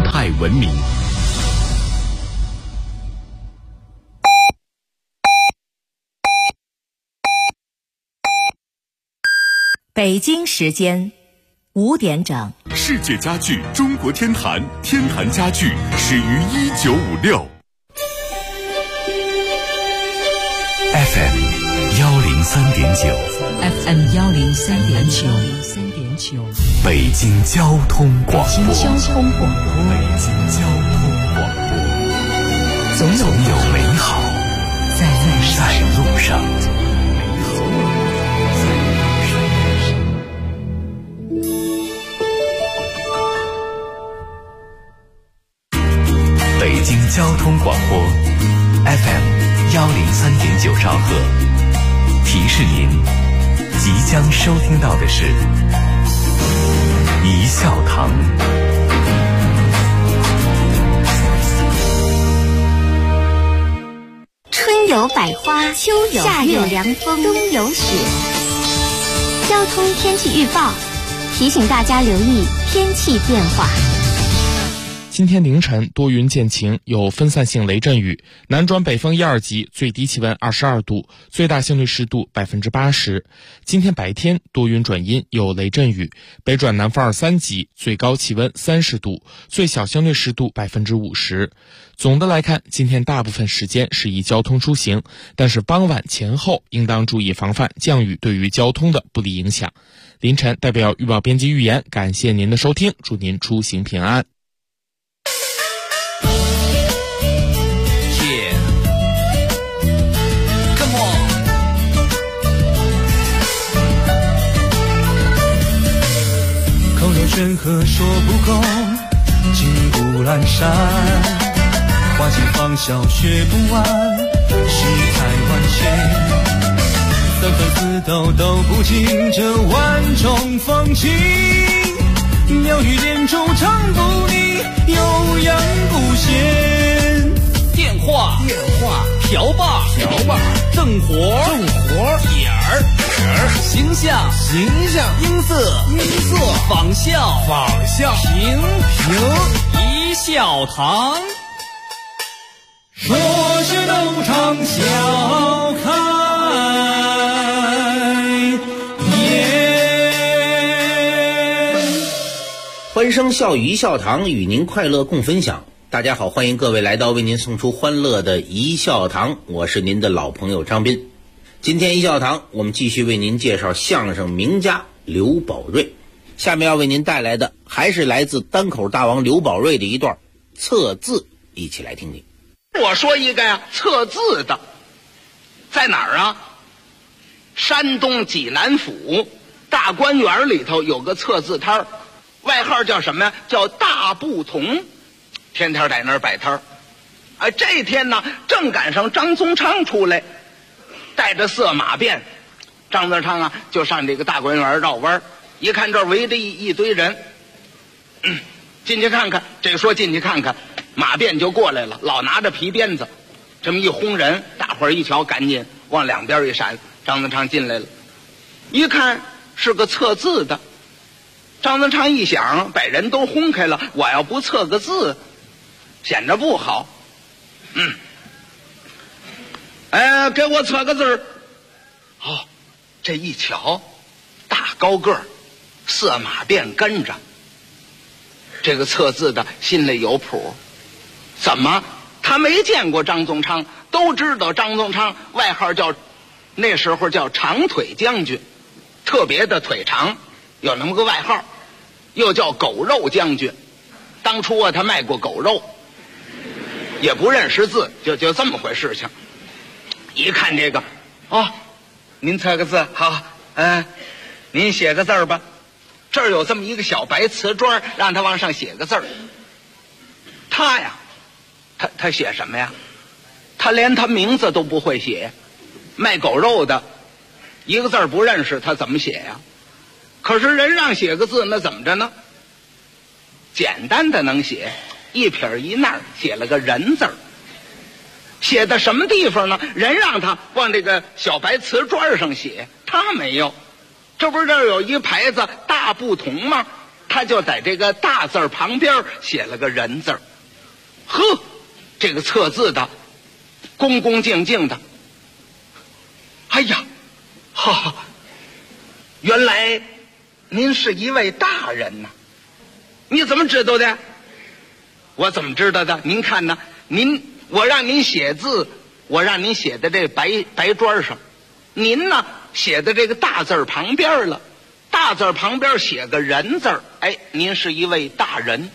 态文明。 北京时间5点整。 世界家具中国天坛，天坛家具始于1956。FM 103.9，FM 103.9， 北京交通广播， 北京交通广播，总有美好在路上。 北京交通广播 FM 103.9兆赫，提示您即将收听到的是一笑堂。 春有百花，秋有夏有凉风，冬有雪。交通天气预报提醒大家留意天气变化。 今天凌晨多云见晴，有分散性雷阵雨，南转北风1、2级，最低气温22度，最大相对湿度80%。今天白天多云转阴，有雷阵雨，北转南风2、3级，最高气温30度，最小相对湿度50%。总的来看，今天大部分时间适宜交通出行，但是傍晚前后应当注意防范降雨对于交通的不利影响。凌晨代表预报编辑预言，感谢您的收听，祝您出行平安。 山河说不够，金不阑珊，花间芳笑学不完，世态万千，三番四斗都不尽这万种风情，妙语连珠唱不腻，悠扬不闲。 电话瓢把正活点儿形象音色仿效平一笑堂， 说是都唱笑开颜。 欢声笑语一笑堂，与您快乐共分享。大家好，欢迎各位来到为您送出欢乐的一笑堂，我是您的老朋友张斌。今天一笑堂我们继续为您介绍相声名家刘宝瑞，下面要为您带来的还是来自单口大王刘宝瑞的一段测字，一起来听听。 我说一个呀，测字的在哪儿啊？山东济南府大观园里头有个测字摊儿，外号叫什么呀？叫大不同，天天在那儿摆摊儿。这天呢，正赶上张宗昌出来，带着色马鞭，张宗昌啊就上这个大观园绕弯，一看这儿围着一堆人，进去看看。这说进去看看，马鞭就过来了，老拿着皮鞭子，这么一轰人，大伙儿一瞧，赶紧往两边一闪。张宗昌进来了，一看是个测字的。张宗昌一想，把人都轰开了，我要不测个字，显得不好。给我测个字儿。这一瞧，大高个儿，色马鞭跟着。这个测字的心里有谱，怎么？他没见过张宗昌，都知道张宗昌外号叫，那时候叫长腿将军，特别的腿长，有那么个外号，又叫狗肉将军。当初啊，他卖过狗肉，也不认识字，就这么回事情。一看这个，您测个字好，您写个字儿吧。这儿有这么一个小白瓷砖，让他往上写个字儿。他呀，他写什么呀？他连他名字都不会写。卖狗肉的，一个字儿不认识，他怎么写呀？可是人让写个字，那怎么着呢？简单的能写，一撇一捺写了个人字儿。写的什么地方呢？人让他往这个小白瓷砖上写，他没有。这不是这儿有一牌子大不同吗？ 他就在这个大字旁边写了个人字。呵，这个测字的恭恭敬敬的。哎呀，哈，原来您是一位大人呐！你怎么知道的？我怎么知道的？您看呢？我让您写字，我让您写在这白砖上，您呢写在这个大字旁边了。大字旁边写个人字，哎，您是一位大人，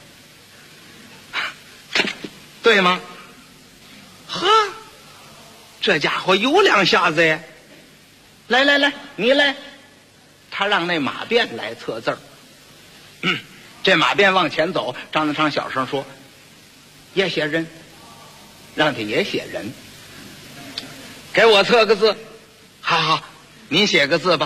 对吗？呵，这家伙有两下子呀！来，你来。他让那马鞭来测字儿。这马鞭往前走，张德昌小声说：“也写人。”让他也写人。给我测个字。好，您写个字吧。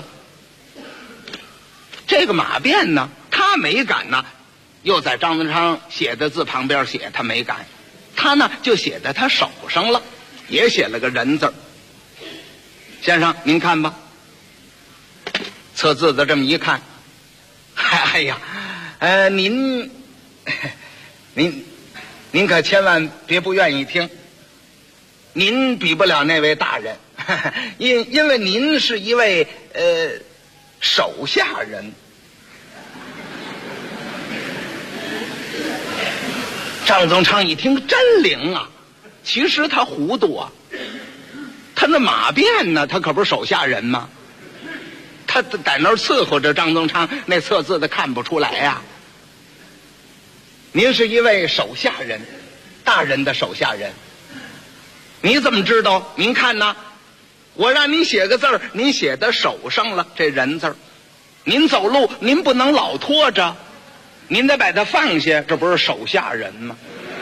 这个马鞭呢，他没敢呢，又在张德昌写的字旁边写，他没敢，他呢就写在他手上了，也写了个人字。先生，您看吧。测字的这么一看，哎呀，您可千万别不愿意听，您比不了那位大人，因为您是一位手下人。张宗昌一听真灵啊，其实他糊涂啊，他那马鞭呢，他可不是手下人吗？他在那儿伺候着张宗昌，那测字的看不出来呀。您是一位手下人，大人的手下人。你怎么知道？您看呢？我让您写个字儿，您写在手上了，这人字儿。您走路您不能老拖着，您得把它放下，这不是手下人吗？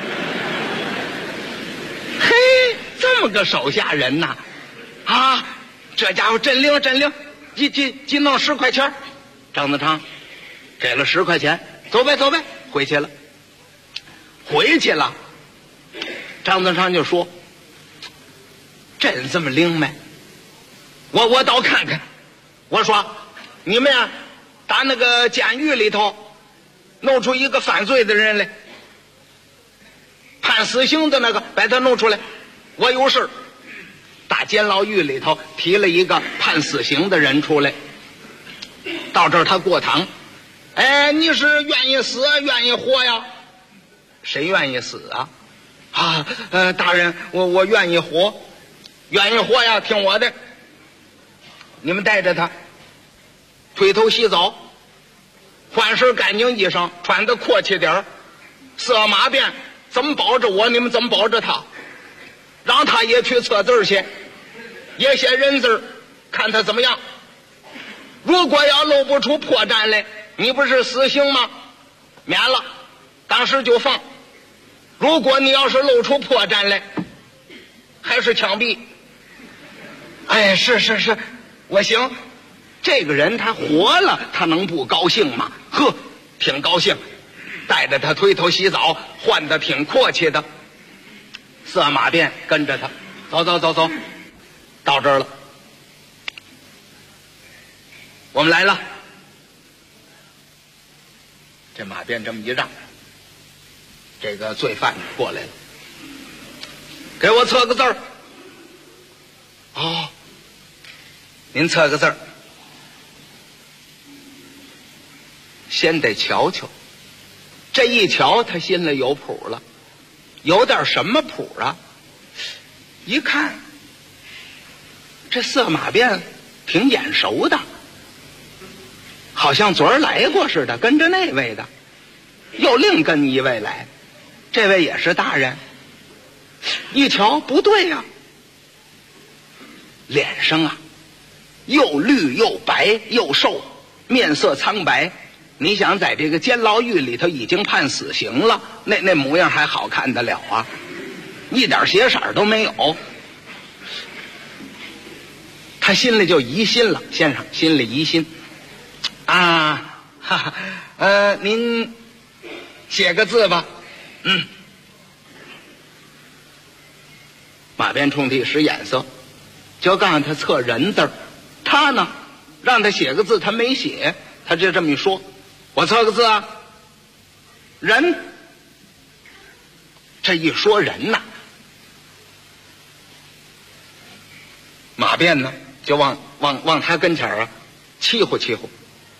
嘿，这么个手下人呐！啊，这家伙真灵真灵！几弄10块钱。张德昌给了10块钱，走呗，回去了。张德昌就说：“真这么灵没？我倒看看。我说你们呀，打那个监狱里头弄出一个犯罪的人来，判死刑的那个，把他弄出来。我有事。大监牢狱里头提了一个判死刑的人出来，到这儿他过堂。哎，你是愿意死愿意活呀？谁愿意死啊？大人，我愿意活，愿意活呀！听我的，你们带着他推头洗澡，换身干净衣裳，穿得阔气点，色马鞭，怎么保着我，你们怎么保着他？让他也去测字去，也写人字，看他怎么样。如果要露不出破绽来，你不是死刑吗？免了，当时就放。如果你要是露出破绽来，还是枪毙。哎，是，我行。这个人他活了，他能不高兴吗？呵，挺高兴，带着他推头洗澡，换得挺阔气的。色马鞭跟着他，走，到这儿了。我们来了。这马鞭这么一让，这个罪犯过来了，给我测个字儿。哦，您测个字儿。先得瞧瞧，这一瞧他心里有谱了，有点什么谱啊？一看这色马鞭挺眼熟的，好像昨儿来过似的，跟着那位的，又另跟一位来，这位也是大人。一瞧不对呀，脸上啊又绿又白又瘦，面色苍白。你想在这个监牢狱里头已经判死刑了，那模样还好看得了啊？一点血色都没有。他心里就疑心了，先生心里疑心啊，您写个字吧。马鞭冲他使眼色，就告诉他测人字，他呢让他写个字，他没写，他就这么一说。我测个字啊， 人，这一说人呐，马便呢就往他跟前啊欺呼欺呼，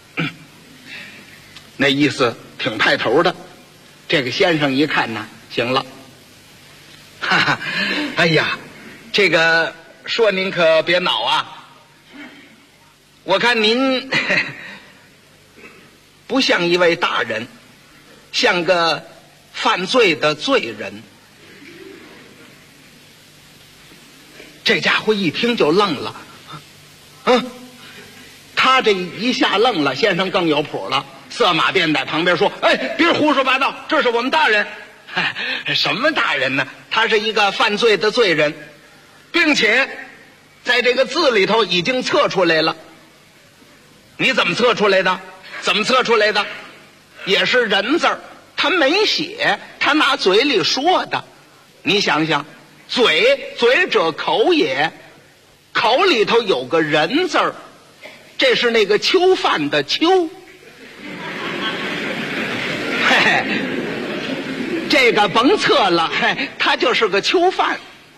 那意思挺派头的。这个先生一看呢，行了，哈哈，哎呀，这个说您可别恼啊，我看您不像一位大人，像个犯罪的罪人。这家伙一听就愣了，他这一下愣了，先生更有谱了，色马便在旁边说：“哎，别胡说八道，这是我们大人。”什么大人呢？他是一个犯罪的罪人，并且在这个字里头已经测出来了。你怎么测出来的？怎么测出来的？也是人字儿，他没写，他拿嘴里说的。你想想，嘴者口也，口里头有个人字儿，这是那个囚犯的囚。嘿嘿，这个甭测了，嘿，他就是个囚犯。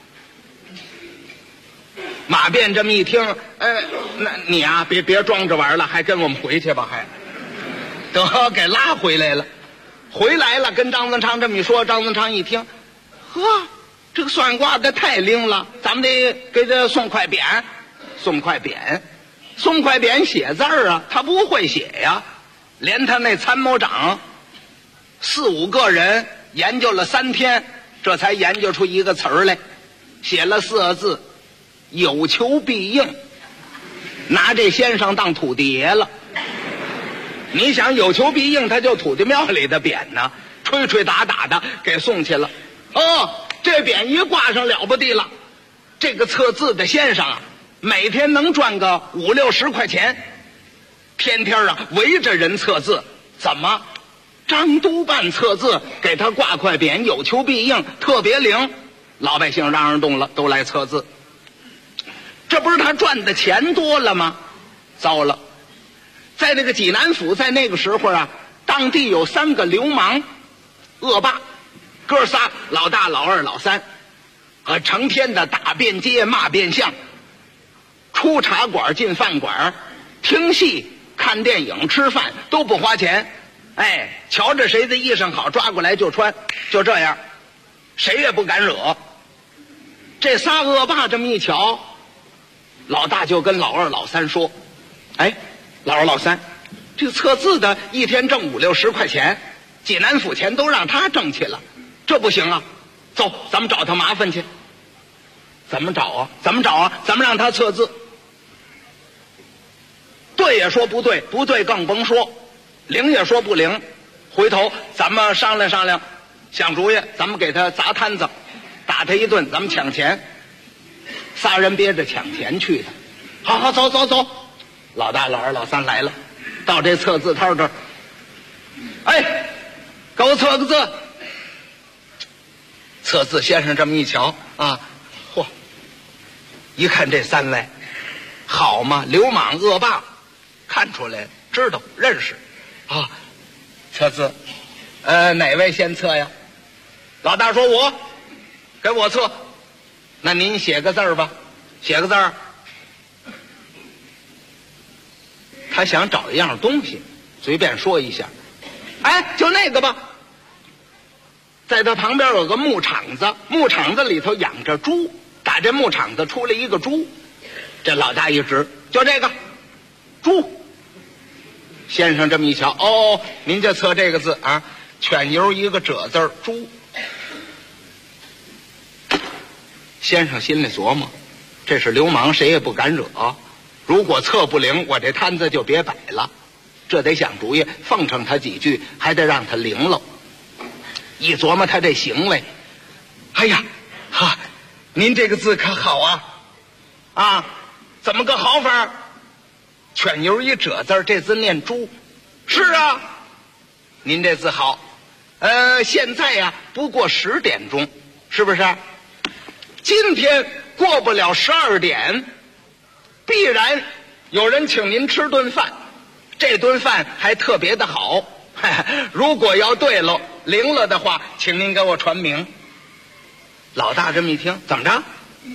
马便这么一听，那你啊，别装着玩了，还跟我们回去吧，还得给拉回来了。回来了，跟张增昌这么一说，张增昌一听，呵，这个算卦的太灵了，咱们得给这送块匾，送块匾，送块匾写字儿啊，他不会写呀，连他那参谋长4、5个人研究了3天，这才研究出一个词儿来，写了4个字：有求必应。拿这先生当土地爷了。你想有求必应，他就土地庙里的匾呢，吹吹打打的给送去了。这匾一挂上了不地了，这个测字的先生啊，每天能赚个5、60块钱，天天啊围着人测字。怎么？张督办测字，给他挂块匾，有求必应，特别灵。老百姓嚷嚷动了，都来测字。这不是他赚的钱多了吗？糟了，在那个济南府，在那个时候啊，当地有3个流氓恶霸，哥仨，老大、老二、老三，成天的打遍街，骂遍巷，出茶馆进饭馆，听戏、看电影、吃饭都不花钱。瞧着谁的衣裳好，抓过来就穿，就这样，谁也不敢惹。这仨恶霸这么一瞧，老大就跟老二、老三说：“老二、老三，这个测字的一天挣5、60块钱，济南府钱都让他挣去了，这不行啊！走，咱们找他麻烦去。怎么找啊？怎么找啊？咱们让他测字。对也说不对，不对更甭说，灵也说不灵。回头咱们商量商量，想主意，咱们给他砸摊子，打他一顿，咱们抢钱。仨人憋着抢钱去的。好，走走走。老大、老二、老三来了，到这测字摊这儿，给我测个字。测字先生这么一瞧啊，嚯！一看这3来，好嘛，流氓恶霸，看出来，知道认识啊。测字，哪位先测呀？老大说我，给我测。那您写个字儿吧，写个字儿。他想找一样东西，随便说一下，就那个吧。在他旁边有个牧场子，牧场子里头养着猪，打这牧场子出来一个猪。这老大一指，就这个猪。先生这么一瞧，您就测这个字啊，犬由一个者字，猪。先生心里琢磨，这是流氓，谁也不敢惹。如果测不灵，我这摊子就别摆了。这得想主意，奉承他几句，还得让他灵喽。一琢磨他这行为，您这个字可好啊！怎么个好法？犬由一者字，这字念猪。是啊，您这字好。现在呀，不过10点钟，是不是？今天过不了12点，必然有人请您吃顿饭，这顿饭还特别的好。如果要对了， 灵了的话，请您给我传名。老大这么一听，怎么着？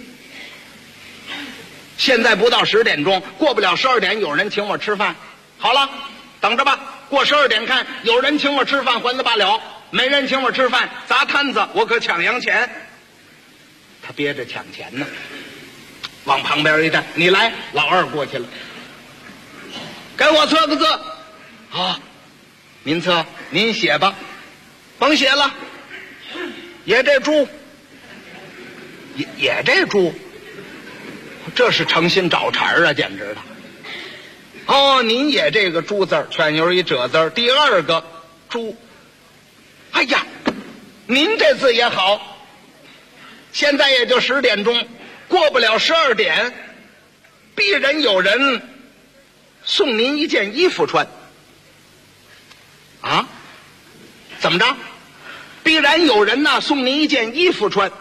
现在不到10点钟，过不了12点，有人请我吃饭。好了，等着吧，过12点看，有人请我吃饭还得罢了，没人请我吃饭砸摊子，我可抢洋钱。他憋着抢钱呢，往旁边一站，你来。老二过去了，给我测个字。好，您测，您写吧。甭写了，也这猪，也这猪，这是诚心找茬啊，简直的。哦，您也这个猪字儿，全有一褶字儿，第二个猪。哎呀，您这字也好。现在也就10点钟，过不了12点，必然有人送您一件衣服穿。啊？怎么着？必然有人呐送您一件衣服穿。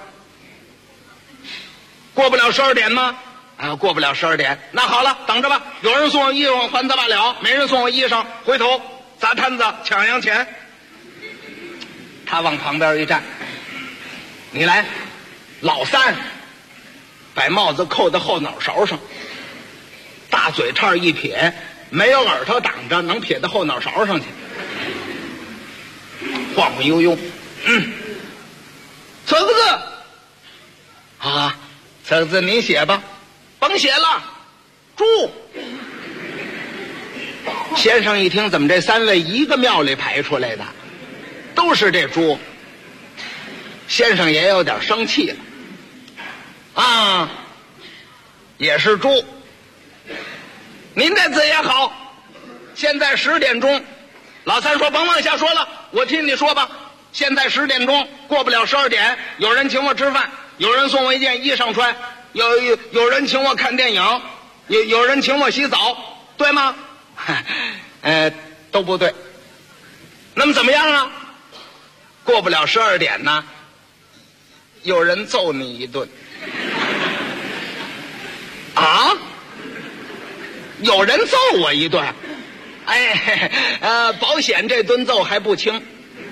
过不了12点吗？啊，过不了12点。那好了，等着吧。有人送我衣裳还得罢了，没人送我衣裳，回头砸摊子抢洋钱。他往旁边一站，你来。老三把帽子扣在后脑勺上，大嘴叉一撇，没有耳朵挡着，能撇到后脑勺上去，晃晃悠悠。测个字啊，测个字您写吧。甭写了，猪。先生一听，怎么这3位一个庙里排出来的，都是这猪？先生也有点生气了。啊，也是猪。您这字也好，现在10点钟。老三说甭往下说了，我听你说吧。现在10点钟，过不了12点，有人请我吃饭，有人送我一件衣裳穿，有人请我看电影，有人请我洗澡，对吗？都不对。那么怎么样啊？过不了12点呢，有人揍你一顿。啊？有人揍我一顿？保险这顿揍还不轻。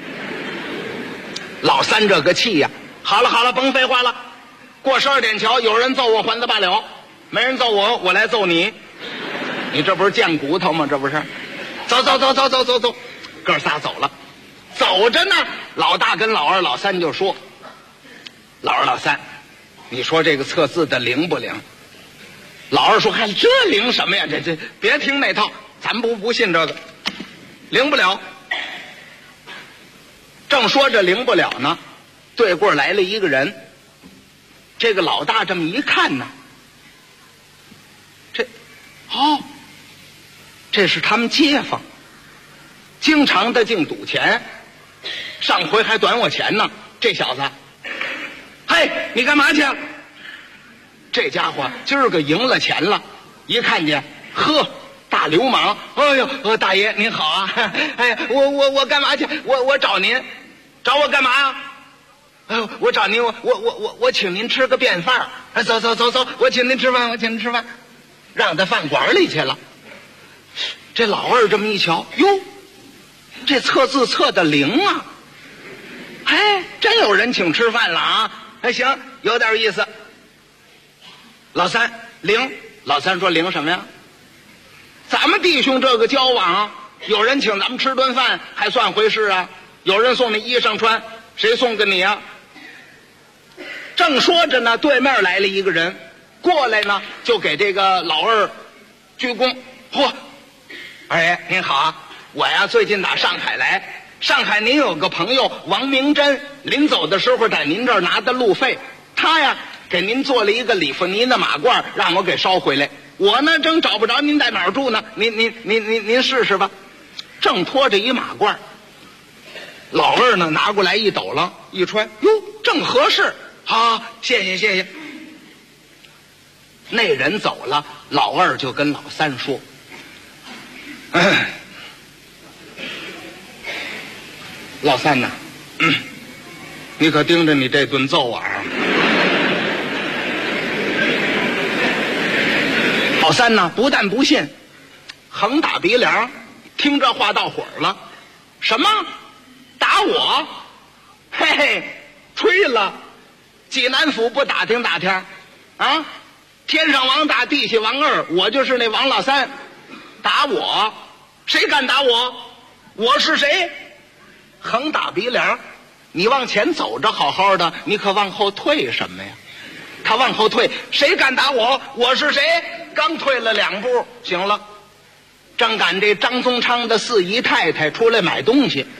老三这个气呀！好了，甭废话了。过12点瞧，有人揍我还得罢了，没人揍我，我来揍你。你这不是贱骨头吗？这不是？走，哥仨走了。走着呢，老大跟老二、老三就说：“老二、老三，你说这个测字的灵不灵？”老二说：“嗨，这灵什么呀？这别听那套，咱不信这个，灵不了。”正说着灵不了呢，对过来了一个人。这个老大这么一看呢，这是他们街坊，经常的净赌钱，上回还短我钱呢。这小子，嘿，你干嘛去？这家伙今儿个赢了钱了，一看见，呵，大流氓！哎呦，大爷您好啊！哎，我干嘛去？我找您，找我干嘛呀？哎呦，我找您，我请您吃个便饭。走，我请您吃饭，让到饭馆里去了。这老二这么一瞧，哟，这测字测的灵啊！哎，真有人请吃饭了啊！哎，行，有点意思。老三灵，老三说灵什么呀？咱们弟兄这个交往，有人请咱们吃顿饭还算回事啊？有人送你衣裳穿，谁送给你啊？正说着呢，对面来了一个人，过来呢就给这个老二鞠躬。嚯，二爷您好啊，我呀最近打上海来，上海您有个朋友王明珍，临走的时候在您这儿拿的路费，他呀给您做了一个里弗尼的马褂，让我给捎回来。我呢正找不着您在哪儿住呢，您试试吧。正拖着一马褂，老二呢拿过来一抖了，一穿，哟，正合适。好，谢谢。那人走了，老二就跟老三说：“老三呐，你可盯着你这顿揍啊！”老三呢，不但不信，横打鼻梁，听这话到火了。什么？打打我？嘿嘿，吹了！济南府不打听打听啊？天上王大，地下王二，我就是那王老三。打我？谁敢打我？我是谁？横打鼻梁。你往前走着好好的，你可往后退什么呀？他往后退，谁敢打我？我是谁？刚退了2步，行了，正赶这张宗昌的4姨太太出来买东西，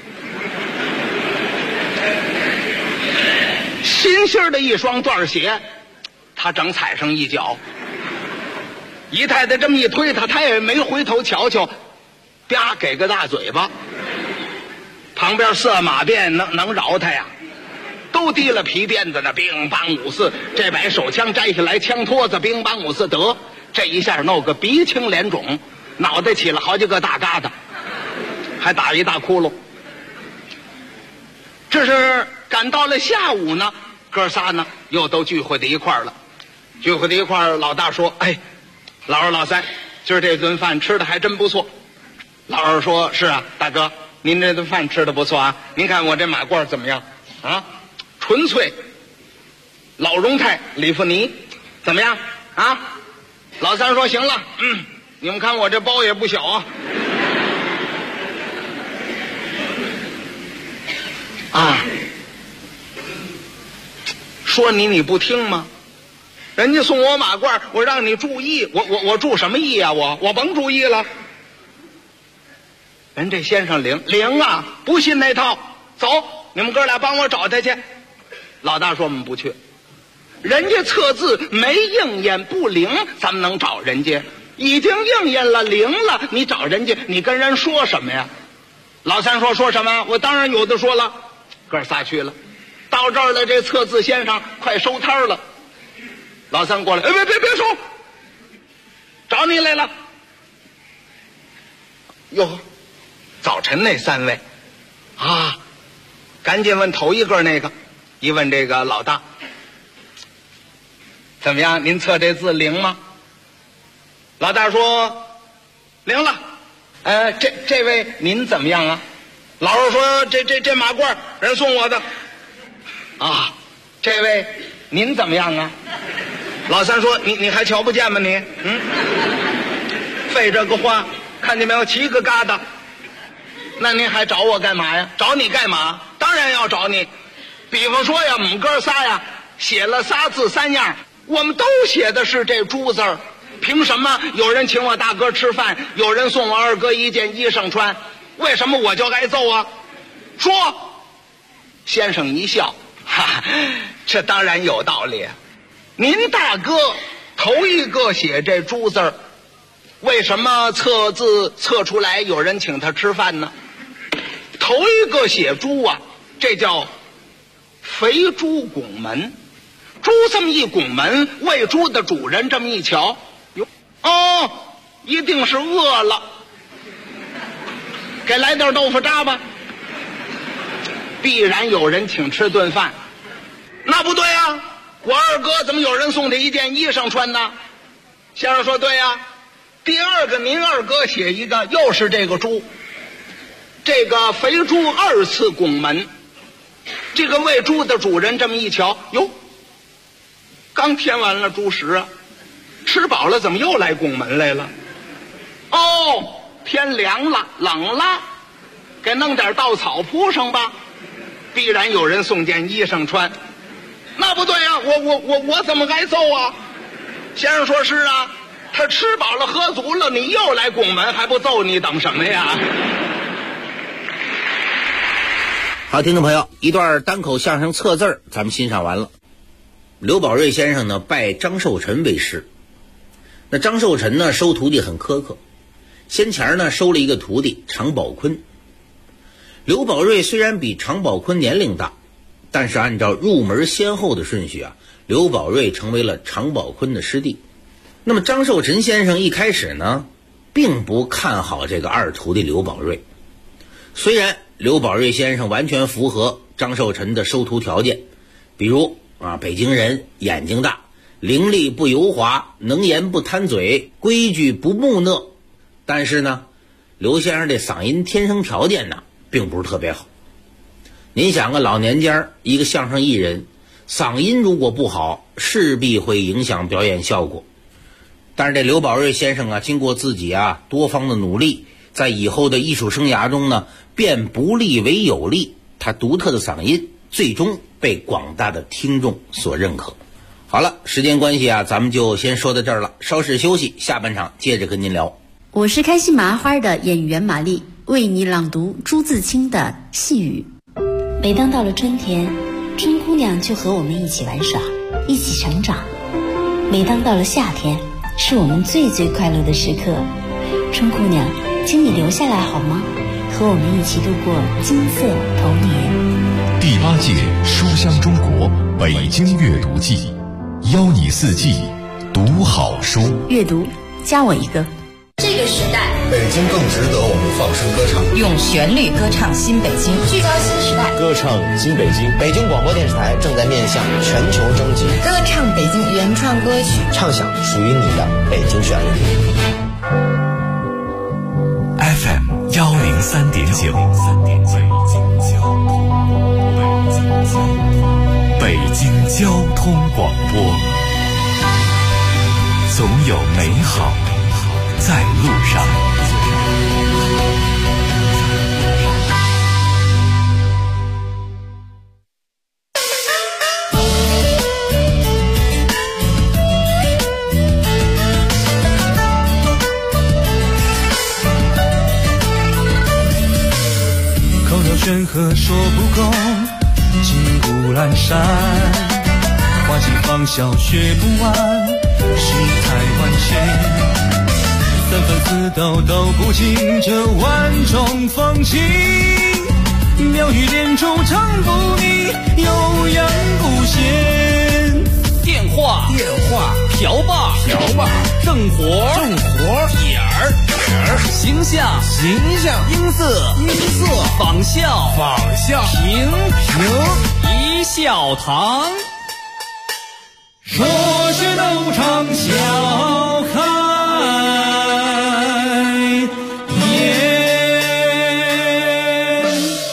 新新的一双缎鞋，他正踩上一脚。姨太太这么一推他也没回头瞧瞧，啪给个大嘴巴。旁边色马便能饶他呀？都提了皮鞭子呢，乒乓五四，这把手枪摘下来，枪托子乒乓五四，得这一下弄个鼻青脸肿，脑袋起了好几个大疙瘩，还打一大窟窿。这是赶到了下午呢，哥仨呢又都聚会在一块儿了。聚会在一块儿，老大说：“哎，老二老三，今儿这顿饭吃的还真不错。”老二说：“是啊，大哥，您这顿饭吃的不错啊。您看我这马褂怎么样啊？纯粹老荣泰里弗尼，怎么样啊？”老三说：“行了，你们看我这包也不小啊。”啊，说你不听吗？人家送我马褂，我让你注意，我注什么意啊？我甭注意了。人这先生灵啊，不信那套，走，你们哥俩帮我找他去。老大说：“我们不去，人家测字没应验不灵，咱们能找人家？已经应验了灵了，你找人家，你跟人说什么呀？”老三说：“说什么？我当然有的说了。”哥仨去了，到这儿了，这测字先生快收摊了。老三过来：“哎，别收，找你来了。”哟，早晨那3位啊，赶紧问头一个那个，一问这个老大：“怎么样？您测这字灵吗？”老大说：“灵了。”这位您怎么样啊？老二说：“这马褂人送我的。”啊，这位您怎么样啊？老三说：“你还瞧不见吗你？费这个话，看见没有，7个疙瘩。那您还找我干嘛呀？找你干嘛？当然要找你。比方说呀，我们哥仨呀，写了仨字3样，我们都写的是这猪字儿，凭什么有人请我大哥吃饭，有人送我二哥一件衣裳穿，为什么我就挨揍啊？说。”先生一笑：“哈，这当然有道理。您大哥头一个写这猪字儿，为什么测字测出来有人请他吃饭呢？头一个写猪啊，这叫肥猪拱门。猪这么一拱门，喂猪的主人这么一瞧，哟，哦，一定是饿了，给来点豆腐渣吧。必然有人请吃顿饭。那不对啊，我二哥怎么有人送他一件衣裳穿呢？先生说：“对呀。”第二个，您二哥写一个，又是这个猪，这个肥猪2次拱门。这个喂猪的主人这么一瞧，哟，刚添完了猪食啊，吃饱了怎么又来拱门来了？哦，天凉了，冷了，给弄点稻草铺上吧。必然有人送件衣裳穿。那不对啊，我怎么挨揍啊？先生说：“是啊，他吃饱了喝足了，你又来拱门，还不揍你，等什么呀？” 好，听众朋友，一段单口相声测字儿咱们欣赏完了。刘宝瑞先生呢拜张寿臣为师，那张寿臣呢收徒弟很苛刻，先前呢收了一个徒弟常宝坤。刘宝瑞虽然比常宝坤年龄大，但是按照入门先后的顺序啊，刘宝瑞成为了常宝坤的师弟。那么张寿臣先生一开始呢并不看好这个二徒弟刘宝瑞，虽然刘宝瑞先生完全符合张寿臣的收徒条件，比如北京人，眼睛大，伶俐不油滑，能言不贪嘴，规矩不木讷，但是呢刘先生这嗓音天生条件呢并不是特别好。 您想个老年间一个相声艺人，嗓音如果不好，势必会影响表演效果。但是这刘宝瑞先生啊，经过自己多方的努力，在以后的艺术生涯中呢，变不利为有利，他独特的嗓音最终被广大的听众所认可。好了，时间关系咱们就先说到这儿了，稍事休息，下半场接着跟您聊。 我是开心麻花的演员玛丽，为你朗读朱自清的细雨。 每当到了春天，春姑娘就和我们一起玩耍，一起成长。每当到了夏天，是我们最最快乐的时刻。春姑娘，请你留下来好吗？和我们一起度过金色童年。 第8届书香中国北京阅读季，邀你四季读好书。 阅读，加我一个。 这个时代， 北京更值得我们放声歌唱， 用旋律歌唱新北京，聚焦新时代， 歌唱新北京。北京广播电视台正在面向全球征集， 歌唱北京原创歌曲， 唱响属于你的北京旋律。 FM 103.9，北京交通广播，总有美好在路上。 口若悬河说不够，金谷阑珊，花尽芳笑学不完，世态万千，三分四斗都不尽这万种风情，妙语连珠唱不腻，悠扬不闲。 电话瓢把正活点儿形象音色仿效评一笑堂， 说是都唱笑开颜。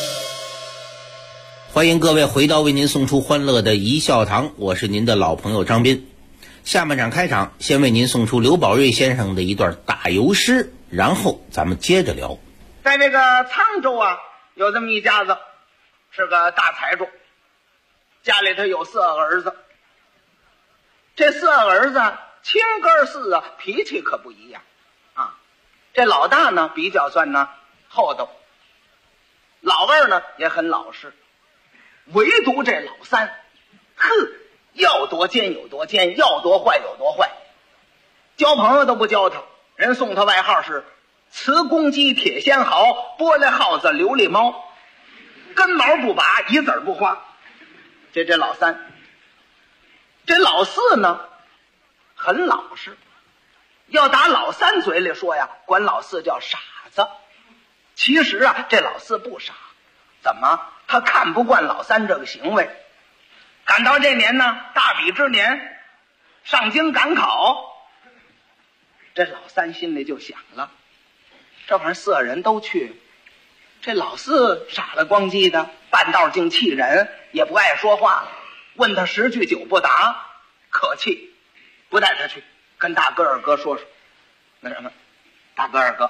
欢迎各位回到为您送出欢乐的一笑堂，我是您的老朋友张斌。下半场开场，先为您送出刘宝瑞先生的一段打油诗，然后咱们接着聊。 在这个沧州有这么一家子，是个大财主，家里头有4个儿子。这4个儿子亲哥4脾气可不一样这老大呢比较算厚道，老二呢也很老实，唯独这老三要多奸有多奸，要多坏有多坏，交朋友都不交他，人送他外号是瓷公鸡铁仙毫，玻璃耗子琉璃猫，根毛不拔，一子不花。这老三。这老四呢很老实，要打老三嘴里说管老四叫傻子。其实这老四不傻，怎么他看不惯老三这个行为。赶到这年大比之年，上京赶考，这老三心里就想了，这玩意儿4个人都去，这老四傻了咣叽的，半道竟气人，也不爱说话了，问他10句9不答，可气，不带他去，跟大哥二哥说，那什么，大哥二哥，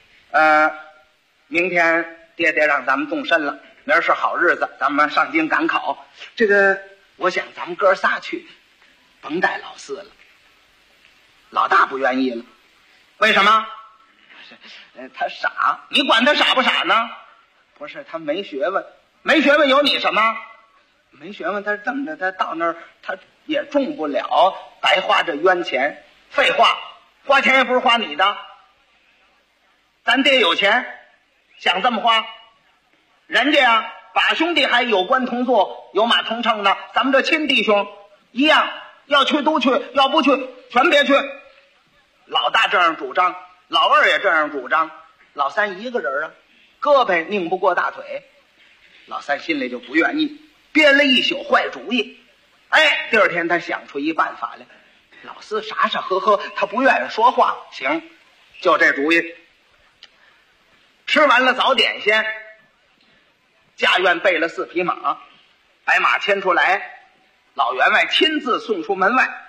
明天爹爹让咱们动身了，明儿是好日子，咱们上京赶考，这个我想咱们哥仨去，甭带老四了。老大不愿意了，为什么？他傻，你管他傻不傻呢？不是，他没学问，没学问有你什么？没学问，他这么着，他到那儿他也中不了，白花这冤钱。废话，花钱也不是花你的，咱爹有钱，想这么花，人家把兄弟还有官同坐，有马同乘呢，咱们这亲弟兄一样，要去都去，要不去全别去。老大这样主张，老二也这样主张，老三一个人胳膊拧不过大腿，老三心里就不愿意，编了一宿坏主意。第二天他想出一办法来，老四傻傻呵呵，他不愿意说话，行，就这主意。吃完了早点先， 家院备了4匹马，白马牵出来，老员外亲自送出门外。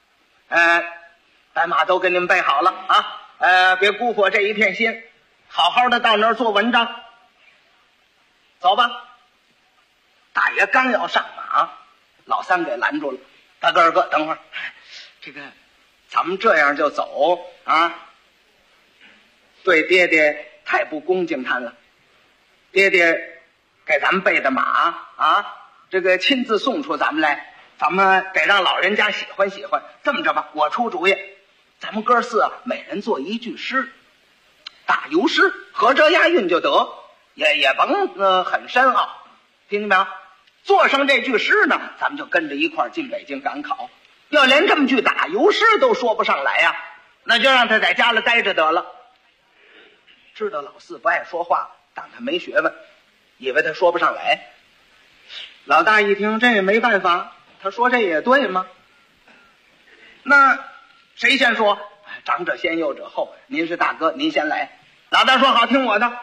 白马都给你们备好了啊，别辜负我这一片心，好好的到那儿做文章。走吧。大爷刚要上马，老三给拦住了。大哥二哥，等会儿，这个咱们这样就走啊，对爹爹太不恭敬他了。爹爹给咱们备的马啊，这个亲自送出咱们来，咱们得让老人家喜欢喜欢。这么着吧，我出主意，咱们哥4每人做一句诗，打油诗，合辙押韵就得，也甭很深奥，听见没有？做上这句诗呢，咱们就跟着一块儿进北京赶考。要连这么句打油诗都说不上来呀，那就让他在家里待着得了。知道老四不爱说话，当他没学问，以为他说不上来。老大一听，这也没办法，他说这也对吗？那谁先说？长者先，幼者后，您是大哥，您先来。老大说好，听我的。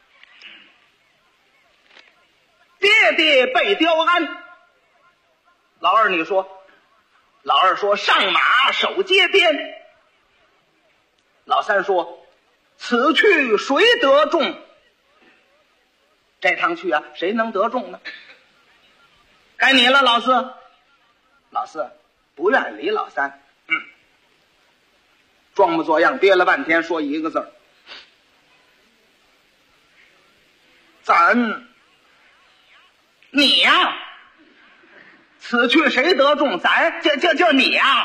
爹爹备雕鞍。老二你说。老二说上马手接鞭。老三说此去谁得中？这趟去啊，谁能得中呢？该你了，老四。老四不愿理老三，装模作样憋了半天，说一个字儿：咱。你呀，此去谁得中？咱就你呀，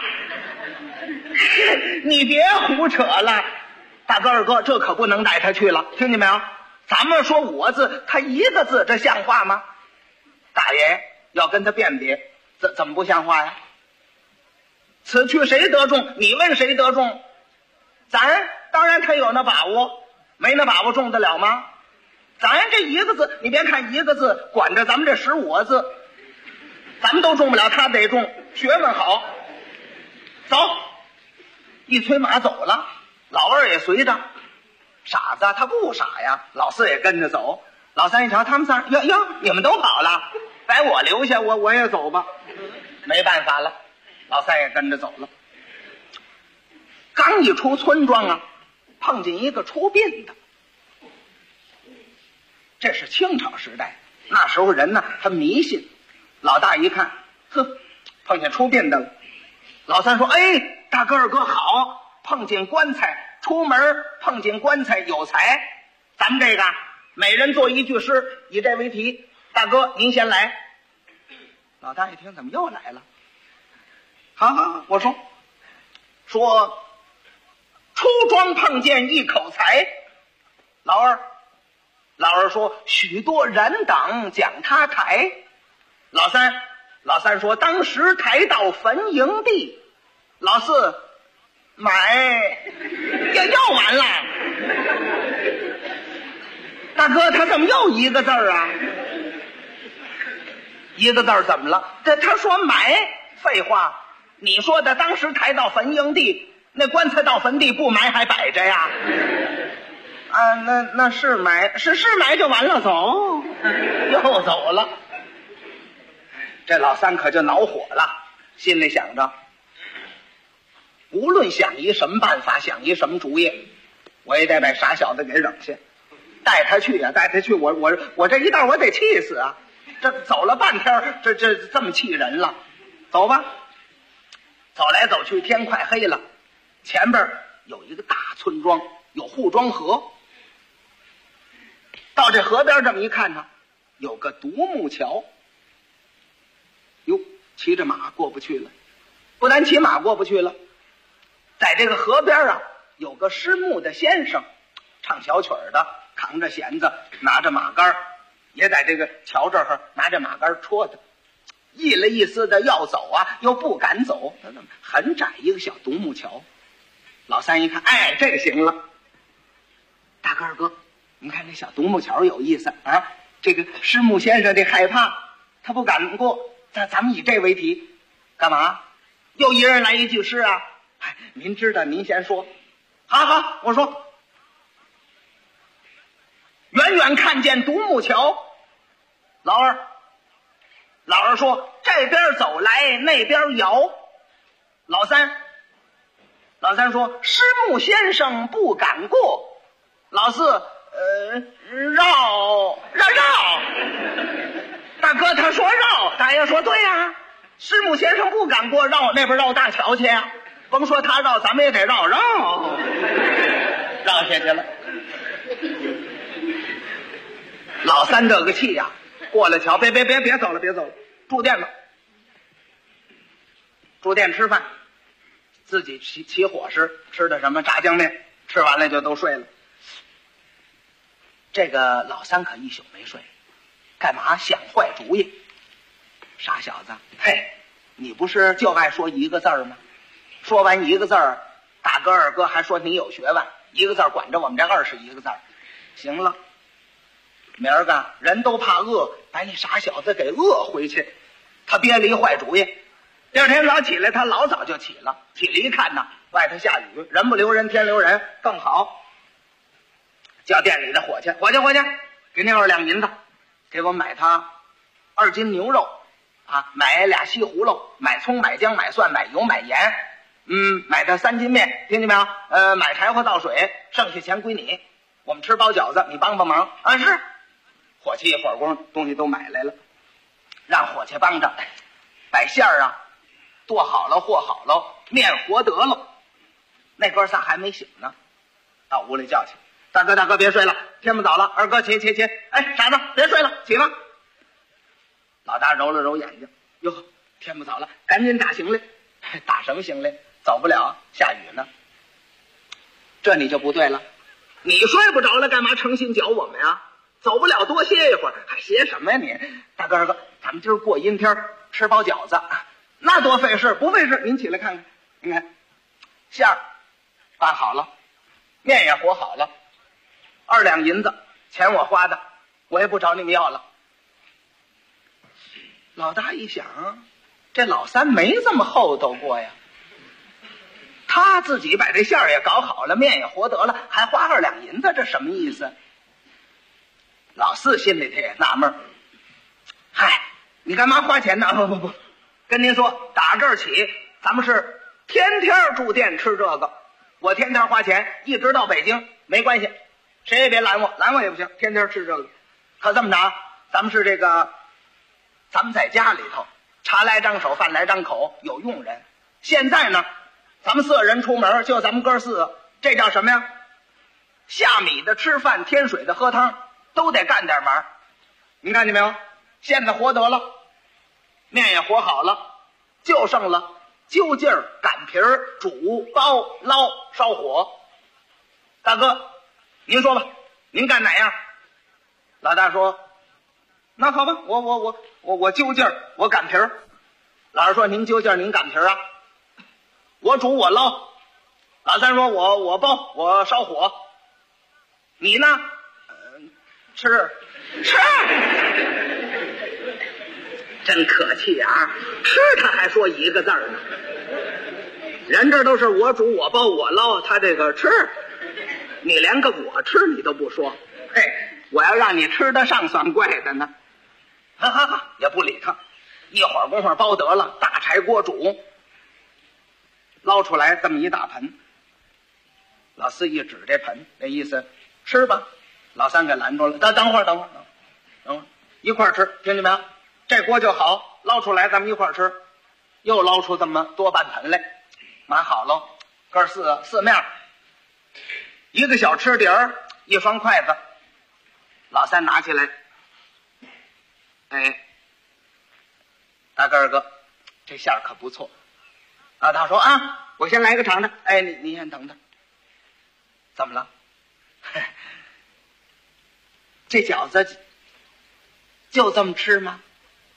你别胡扯了。大哥二哥，这可不能带他去了，听见没有？咱们说我字，他一个字，这像话吗？大爷要跟他辩别，怎么不像话呀？此去谁得中？你问谁得中？咱当然他有那把握，没那把握中得了吗？咱这一个字，你别看一个字管着咱们这15个字，咱们都中不了，他得中，学问好。走，一催马走了，老二也随着。傻子他不傻呀，老四也跟着走。老三一瞧，他们仨，哟，你们都跑了，把我留下，我也走吧。没办法了，老三也跟着走了。刚一出村庄啊，碰见一个出殡的。这是清朝时代，那时候人呢，他迷信。老大一看，呵，碰见出殡的了。老三说：“哎，大哥二哥好，碰见棺材，出门碰见棺材有财。咱们这个每人做一句诗，以这为题。大哥您先来。”老大一听，怎么又来了？好，我说出庄碰见一口财。老二说许多人等将他抬。老三说当时抬到坟营地。老四买要完了。大哥他怎么又一个字啊？一个字怎么了？他说买，废话，你说的当时抬到坟营地，那棺材到坟地不埋还摆着呀？啊，那是埋，是埋就完了，走，又走了。这老三可就恼火了，心里想着，无论想一什么办法，想一什么主意，我也得把傻小子给扔下，带他去啊，带他去，我这一道我得气死啊！这走了半天，这么气人了，走吧。走来走去，天快黑了，前边有一个大村庄，有护庄河。到这河边这么一看呢，有个独木桥。哟，骑着马过不去了，不但骑马过不去了，在这个河边啊，有个失目的先生，唱小曲的，扛着弦子，拿着马杆，也在这个桥这儿拿着马杆戳的，意了意思的要走啊，又不敢走，很窄一个小独木桥。老三一看，哎，这个行了。大哥二哥，你看这小独木桥有意思啊！这个失目先生得害怕，他不敢过。咱们以这为题，干嘛？又一人来一句诗啊！哎，您知道，您先说。好，我说。 ，远远看见独木桥， 老二说这边走来那边摇。老三说师木先生不敢过。老四绕。大哥他说绕，大爷说对呀，师木先生不敢过，绕那边绕大桥去呀。甭说他绕，咱们也得绕下去了。老三这个气呀，过了桥，别走了，住店吧，住店吃饭，自己起伙食，吃的什么炸酱面，吃完了就都睡了。这个老三可一宿没睡，干嘛想坏主意？傻小子，嘿，你不是就爱说一个字吗？说完一个字儿，大哥二哥还说你有学问，一个字管着我们这21个字。行了，明儿个人都怕饿，把你傻小子给饿回去。他憋了一坏主意。第二天早起来，他老早就起了，起来一看呢，外头下雨，人不留人，天留人，更好。叫店里的伙计，给那2两银子，给我买他2斤牛肉啊，买2西葫芦，买葱，买姜，买蒜，买油，买盐，买他3斤面，听见没有？买柴火倒水，剩下钱归你。我们吃包饺子，你帮忙啊？是。伙计一会儿功夫东西都买来了，让伙计帮着把馅儿啊剁好了，和好了，面和得了。那哥仨还没醒呢，到屋里叫去。大哥别睡了，天不早了。二哥起，哎，傻子别睡了，起吧。老大揉了揉眼睛，哟，天不早了，赶紧打行李。打什么行李？走不了，下雨呢。这你就不对了，你睡不着了，干嘛诚心搅我们呀？走不了，多歇一会儿。还歇什么呀你？大哥二哥，咱们今儿过阴天，吃包饺子，那多费事。不费事，您起来看看，您看馅儿拌好了，面也和好了，2两银子，钱我花的，我也不找你们要了。老大一想，这老三没这么厚道过呀，他自己把这馅儿也搞好了，面也和得了，还花2两银子，这什么意思？老四心里他也纳闷，嗨，你干嘛花钱呢？不，跟您说，打这儿起，咱们是天天住店吃这个，我天天花钱，一直到北京没关系，谁也别拦我也不行，天天吃这个。可这么着，咱们是这个，咱们在家里头茶来张手，饭来张口，有佣人。现在呢，咱们4人出门，就咱们哥4个，这叫什么呀？下米的吃饭，添水的喝汤，都得干点忙。你看见没有？馅子和得了，面也和好了，就剩了揪劲儿、擀皮儿、煮、包、捞、烧火。大哥，您说吧，您干哪样？老大说，那好吧，我揪劲儿，我擀皮儿。老二说，您揪劲儿，您擀皮儿啊？我煮我捞。老三说，我包我烧火。你呢？吃。真可气啊！吃他还说一个字儿呢。人这都是我煮我包我捞，他这个吃，你连个我吃你都不说。嘿，我要让你吃得上算怪的呢。哈，也不理他。一会儿功夫包得了，大柴锅煮，捞出来这么一大盆。老四一指这盆，那意思吃吧。老三给拦住了，等会儿，一块儿吃，听见没有？这锅就好，捞出来咱们一块儿吃。又捞出这么多半盆来，码好了，哥4面，一个小吃碟儿，1双筷子。老三拿起来，哎，大哥二哥，这馅儿可不错。老大说啊，我先来个尝尝。哎，你先等等。怎么了？这饺子就这么吃吗？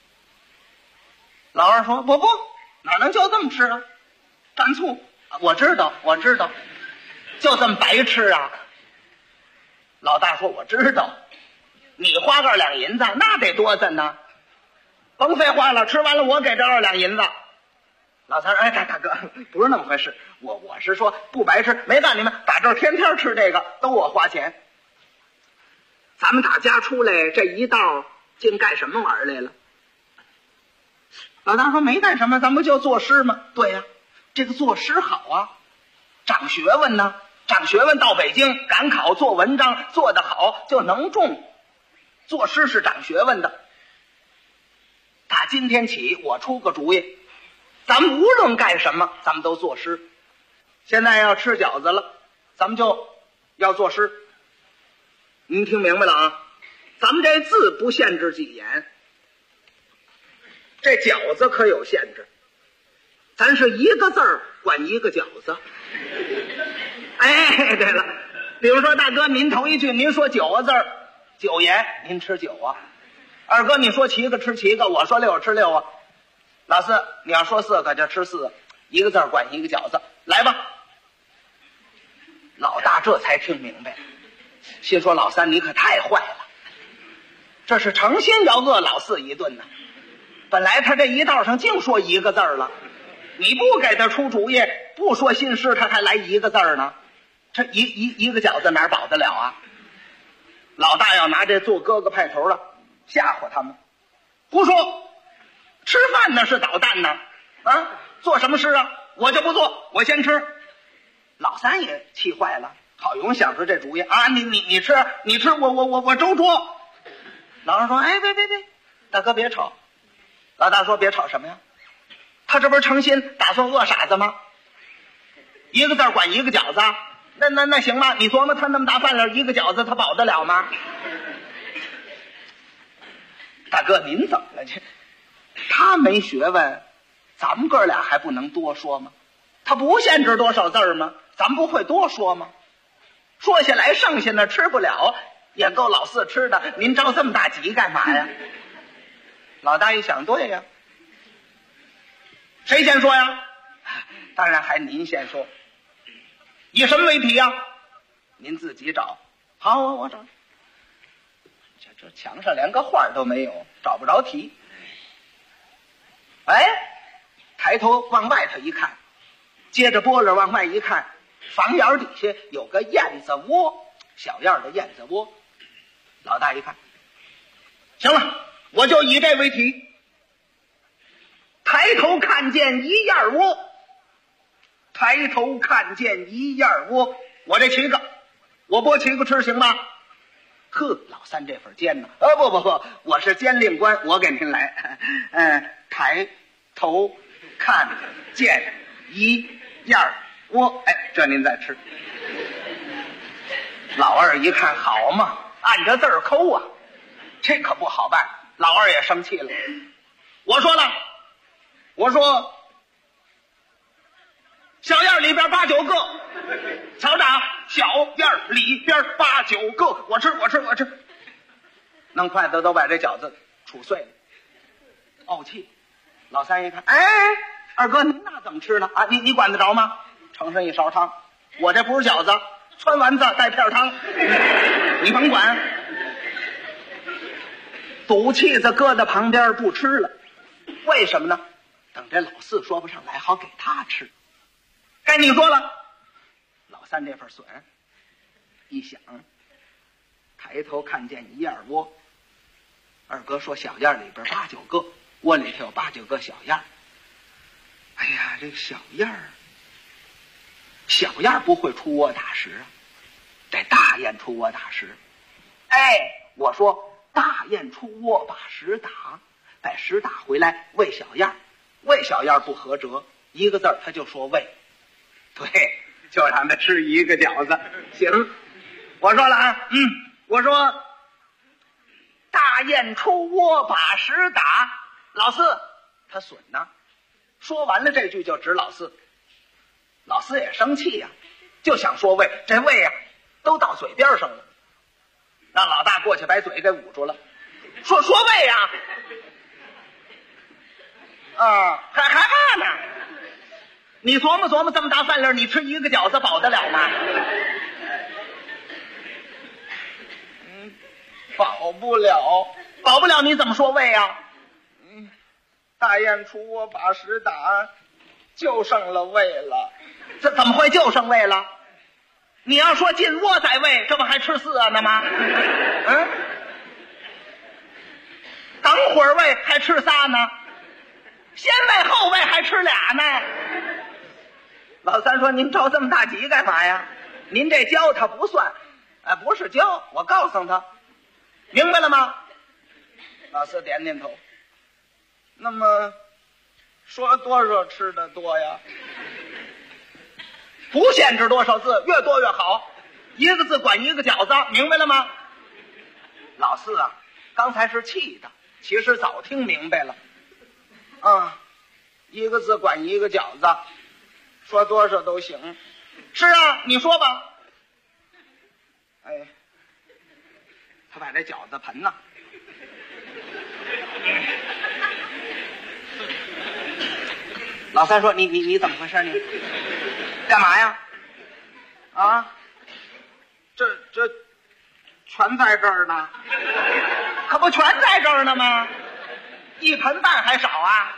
老二说不，哪能就这么吃啊？蘸醋。我知道，就这么白吃啊。老大说我知道，你花2两银子，那得多咱呢。甭废话了，吃完了我给这2两银子。老三说，哎，大哥，不是那么回事，我是说不白吃，没办你们打这儿天天吃这个，都我花钱。咱们打家出来这一道今干什么玩意儿来了？老大说没干什么，咱不就作诗吗？对呀，这个作诗好啊，长学问呢。长学问到北京赶考做文章做得好就能中，作诗是长学问的。打今天起我出个主意，咱们无论干什么咱们都作诗。现在要吃饺子了，咱们就要作诗。您听明白了啊？咱们这字不限制几言，这饺子可有限制，咱是一个字儿管一个饺子。哎，对了，比如说大哥您头一句您说9个字儿，9言，您吃9啊。二哥你说7个吃7个，我说6吃6啊。老四你要说4个就吃4个，一个字儿管一个饺子，来吧。老大这才听明白，心说老三你可太坏了，这是诚心要饿老四一顿呢。本来他这一道上净说一个字儿了，你不给他出主意，不说新诗，他还来一个字儿呢。这一个饺子哪保得了啊？老大要拿这做哥哥派头了，吓唬他们。胡说，吃饭呢是捣蛋呢，啊，做什么诗啊？我就不做，我先吃。老三也气坏了，好容易想出这主意啊！你吃，我周桌。老二说：“哎，别，大哥别吵。”老大说：“别吵什么呀？他这不是诚心打算饿傻子吗？一个字管一个饺子，那行吧？你琢磨他那么大饭量，一个饺子他饱得了吗？”大哥您怎么了去？他没学问，咱们哥俩还不能多说吗？他不限制多少字儿吗？咱们不会多说吗？说下来剩下的吃不了也够老四吃的，您着这么大急干嘛呀？老大一想，对呀，谁先说呀？当然还您先说。以什么为题呀？您自己找。好，我找。这墙上连个画都没有，找不着题。哎，抬头往外头一看，接着拨了往外一看，房檐底下有个燕子窝，小样的燕子窝。老大一看，行了，我就以这为题。抬头看见一燕窝，抬头看见一燕窝，我这7个，我拨7个吃行吗？呵，老三这份奸呢？不，我是监令官，我给您来。抬头看见一燕窝，哎，这您再吃。老二一看，好嘛，按着字儿抠啊，这可不好办。老二也生气了，我说了，我说小燕里边8、9个，瞧着啊，小燕里边8、9个，我吃，弄筷子都把这饺子杵碎了，怄气。老三一看，哎，二哥您那怎么吃呢？啊，你管得着吗？盛上一勺汤，我这不是饺子，汆丸子带片汤，你甭管。赌气子搁在旁边不吃了，为什么呢？等这老四说不上来，好给他吃。该你说了。老三这份损一想，抬头看见一燕窝，二哥说小燕里边8、9个，窝里头有8、9个小燕。哎呀，这个小燕不会出窝打食啊，得大雁出窝打食。哎，我说大雁出窝把食打，把食打回来喂小燕，喂小燕不合辙，一个字儿他就说喂。对，就让他吃一个饺子。行，我说了啊，我说大雁出窝把食打，老四他损呢。说完了这句就指老四，老四也生气呀，就想说喂，这喂呀都到嘴边上了，让老大过去把嘴给捂住了，说喂呀，还怕呢？你琢磨琢磨，这么大饭量，你吃一个饺子饱得了吗？饱不了，你怎么说喂呀？大雁出窝把食打，就剩了喂了。这怎么会就剩喂了？你要说进窝再喂，这不还吃4呢吗？ 会儿喂还吃仨呢，先喂后喂还吃俩呢。老三说：“您着这么大急干嘛呀？您这教他不算，不是教，我告诉他，明白了吗？”老四点点头。那么说多少吃的多呀？不限制多少字，越多越好，一个字管一个饺子，明白了吗？老四啊，刚才是气的，其实早听明白了。一个字管一个饺子，说多少都行。是啊，你说吧。他把这饺子盆呢，老三说：“你怎么回事？你干嘛呀？这全在这儿呢，可不全在这儿呢吗？一盆半还少啊？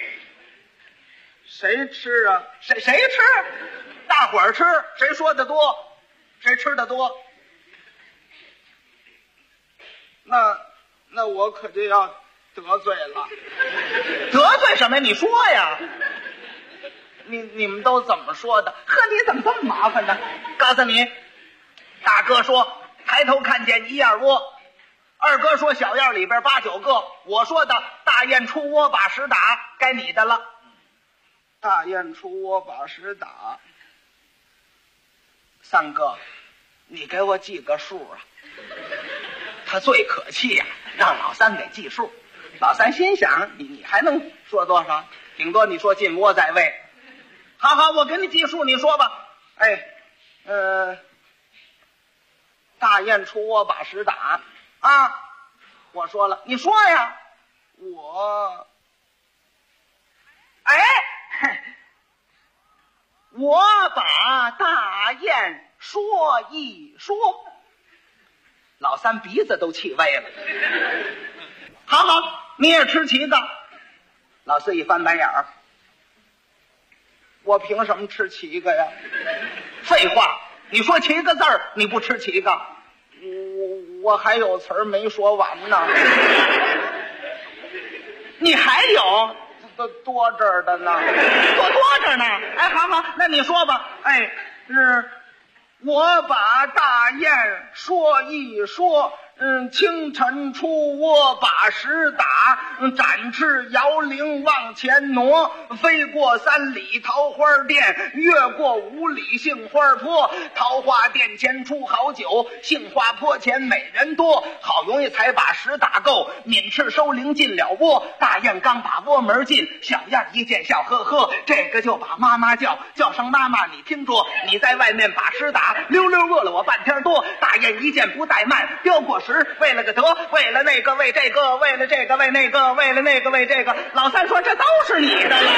谁吃啊？谁吃？大伙儿吃，谁说的多，谁吃的多。那我可就要得罪了。得罪什么？你说呀。你们都怎么说的？呵，你怎么这么麻烦呢？告诉你，大哥说抬头看见一燕窝，二哥说小燕里边8、9个，我说的大雁出窝把屎打，该你的了。大雁出窝把屎打，三哥，你给我记个数啊。他最可气呀，让老三给记数。老三心想，你还能说多少？顶多你说进窝在位。好，我给你记数，你说吧。大雁出窝把屎打啊！我说了，你说呀。我把大雁说一说。老三鼻子都气歪了。好，你也吃旗子。老四一翻白眼儿，我凭什么吃七个呀？废话，你说七个字儿，你不吃七个？我还有词儿没说完呢。你还有多这儿的呢？多这儿呢？好，那你说吧。是我把大雁说一说。清晨出窝把屎打，展翅摇铃往前挪，飞过3里桃花店，越过5里杏花坡，桃花店前出好酒，杏花坡前美人多，好容易才把屎打够，抿翅收铃进了窝，大雁刚把窝门进，小燕一见笑呵呵，这个就把妈妈叫声妈妈，你听着，你在外面把屎打，溜溜饿了我半天多，大雁一见不怠慢，叼过屎，为了个得，为了那个为这个，为了这个为那个，为了那个为这个。老三说这都是你的了。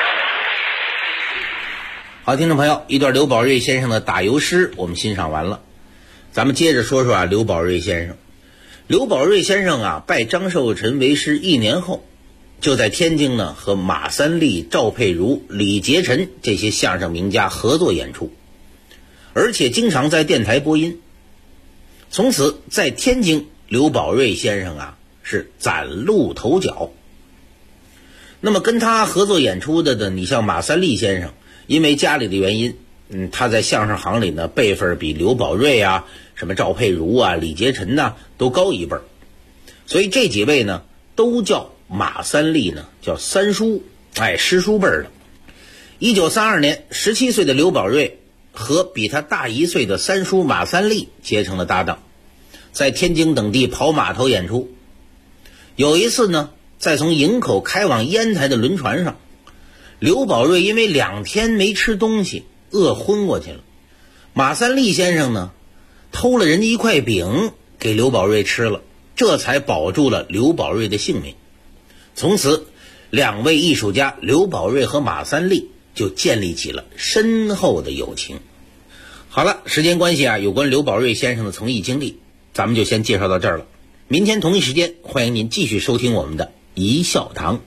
好，听众朋友，一段刘宝瑞先生的打油诗我们欣赏完了，咱们接着说说刘宝瑞先生。刘宝瑞先生拜张寿臣为师1年后，就在天津呢和马三立、赵佩如、李杰臣这些相声名家合作演出，而且经常在电台播音。从此在天津，刘宝瑞先生是崭露头角。那么跟他合作演出的你像马三立先生，因为家里的原因，他在相声行里呢辈分比刘宝瑞什么赵佩如李杰臣都高一辈，所以这几位呢都叫马三立呢叫三叔，师叔辈的。1932年17岁的刘宝瑞和比他大1岁的三叔马三立结成了搭档，在天津等地跑码头演出。有一次呢，在从营口开往烟台的轮船上，刘宝瑞因为2天没吃东西，饿昏过去了。马三立先生呢，偷了人家一块饼给刘宝瑞吃了，这才保住了刘宝瑞的性命。从此2位艺术家刘宝瑞和马三立就建立起了深厚的友情。好了，时间关系有关刘宝瑞先生的从艺经历咱们就先介绍到这儿了。明天同一时间，欢迎您继续收听我们的一笑堂。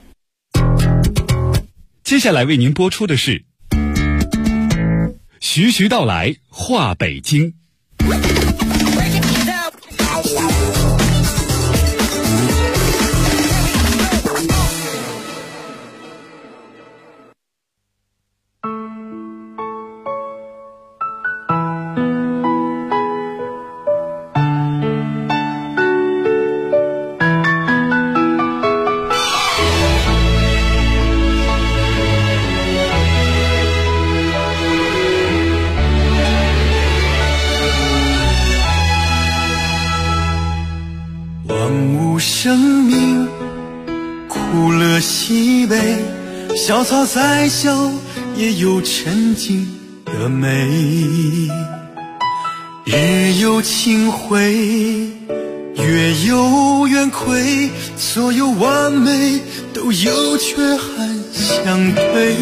接下来为您播出的是徐徐道来话北京。 小草再小也有沉静的美，日有清辉，月有圆亏，所有完美都有缺憾相对，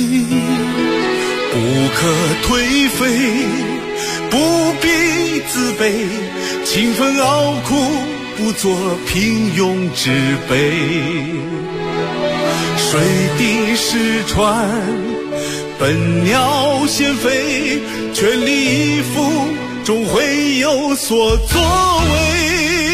不可颓废，不必自卑，勤奋熬苦，不做平庸之辈。水滴石穿，笨鸟先飞，全力以赴，终会有所作为。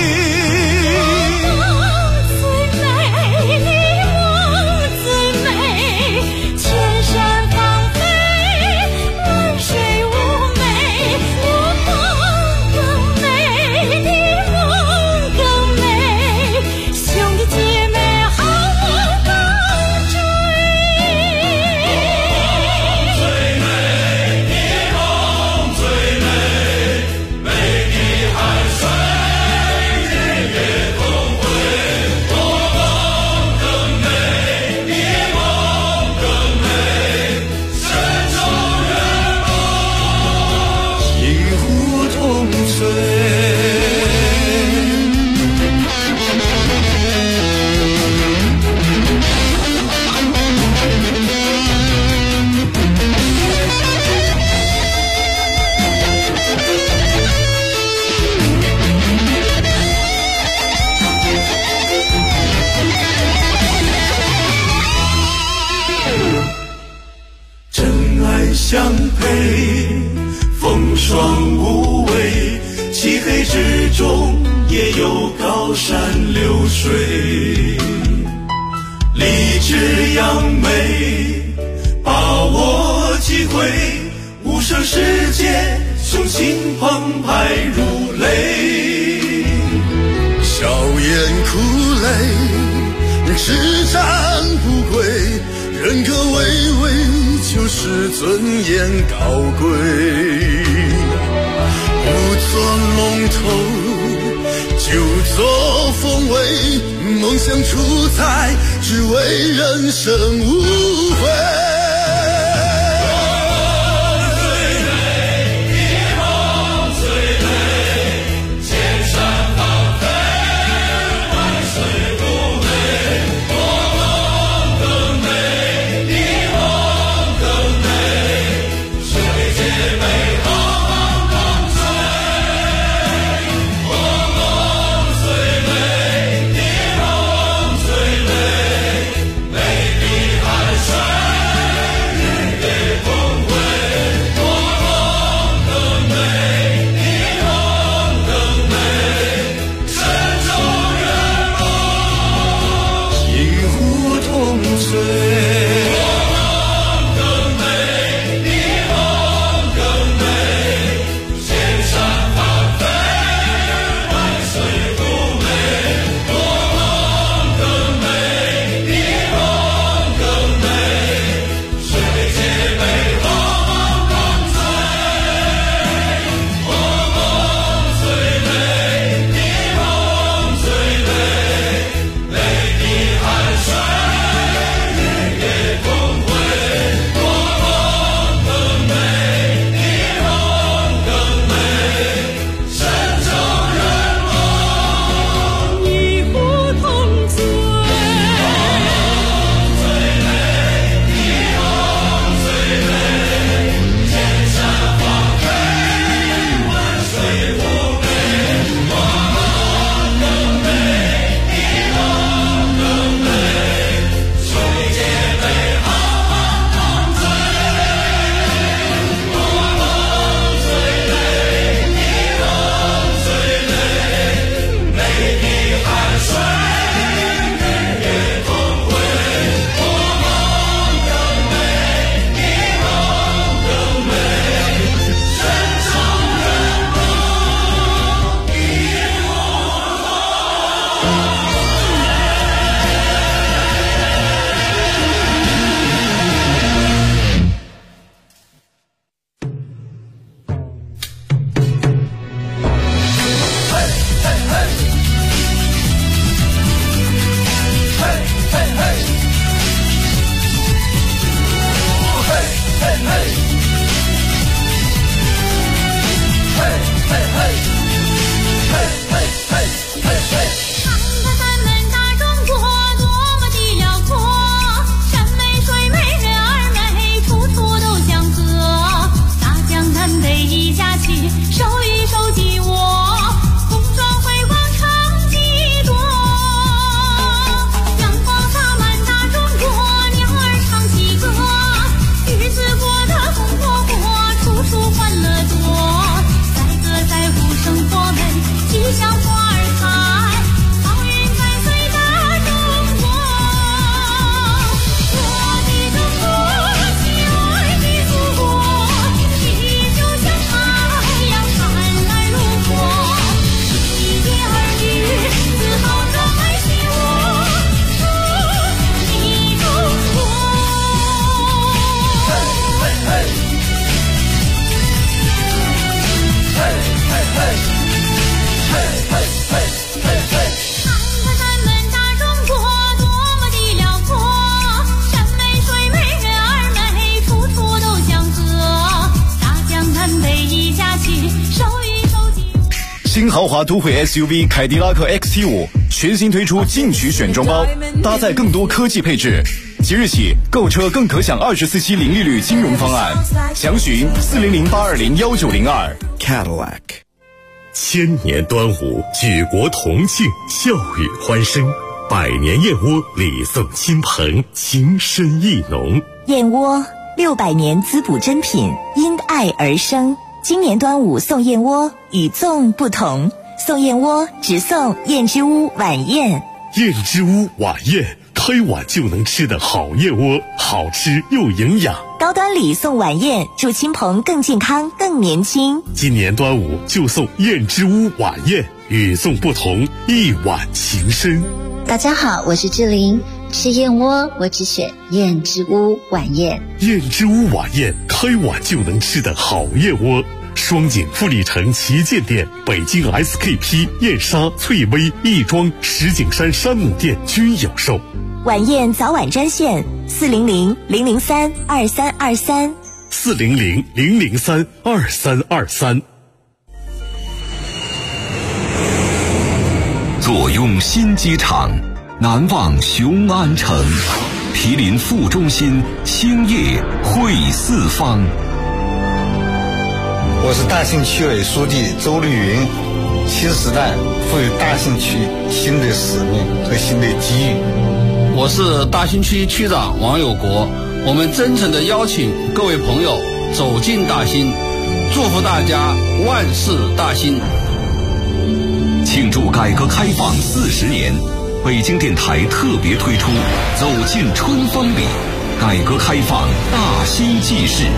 相配，风霜无畏，漆黑之中也有高山流水，立志扬眉，把握机会，无声世界，雄心澎湃如雷，笑颜哭泪，叱咤不归，人格巍巍，就是尊严高贵，不做龙头，就做凤尾，梦想出彩，只为人生无悔。 美丽海山新豪华都会 SUV 凯迪拉克 XT5 全新推出进取选装包，搭载更多科技配置。即日起购车更可享24期零利率金融方案，详询400-820-1902。 Cadillac。 千年端午，举国同庆，笑语欢声。百年燕窝礼送亲朋，情深意浓。 燕窝600年滋补珍品，因爱而生。今年端午送燕窝，与众不同。送燕窝只送燕之屋晚宴。 燕之屋晚宴，开碗就能吃的好燕窝，好吃又营养。 高端礼送晚宴，祝亲朋更健康、更年轻。 今年端午就送燕之屋晚宴，与众不同，一碗情深。 大家好，我是志玲，吃燕窝我只选燕之屋晚宴。 燕之屋晚宴，开碗就能吃的好燕窝。双井富力城旗舰店、北京 SKP、燕莎、翠微、亦庄、石景山山姆店均有售。 晚宴早晚专线400-003-2323 400-003-2323。 坐拥新机场，难忘雄安城，毗邻副中心，兴业汇四方。 我是大兴区委书记周绿云，新时代赋予大兴区新的使命和新的机遇。 我是大兴区区长王有国，我们真诚地邀请各位朋友走进大兴，祝福大家万事大兴。 庆祝改革开放40年，北京电台特别推出《走进春风里》，改革开放大兴纪事。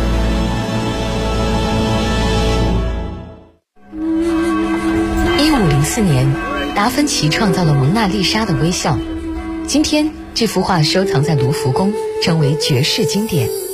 1504年，达芬奇创造了蒙娜丽莎的微笑。今天，这幅画收藏在卢浮宫，成为绝世经典。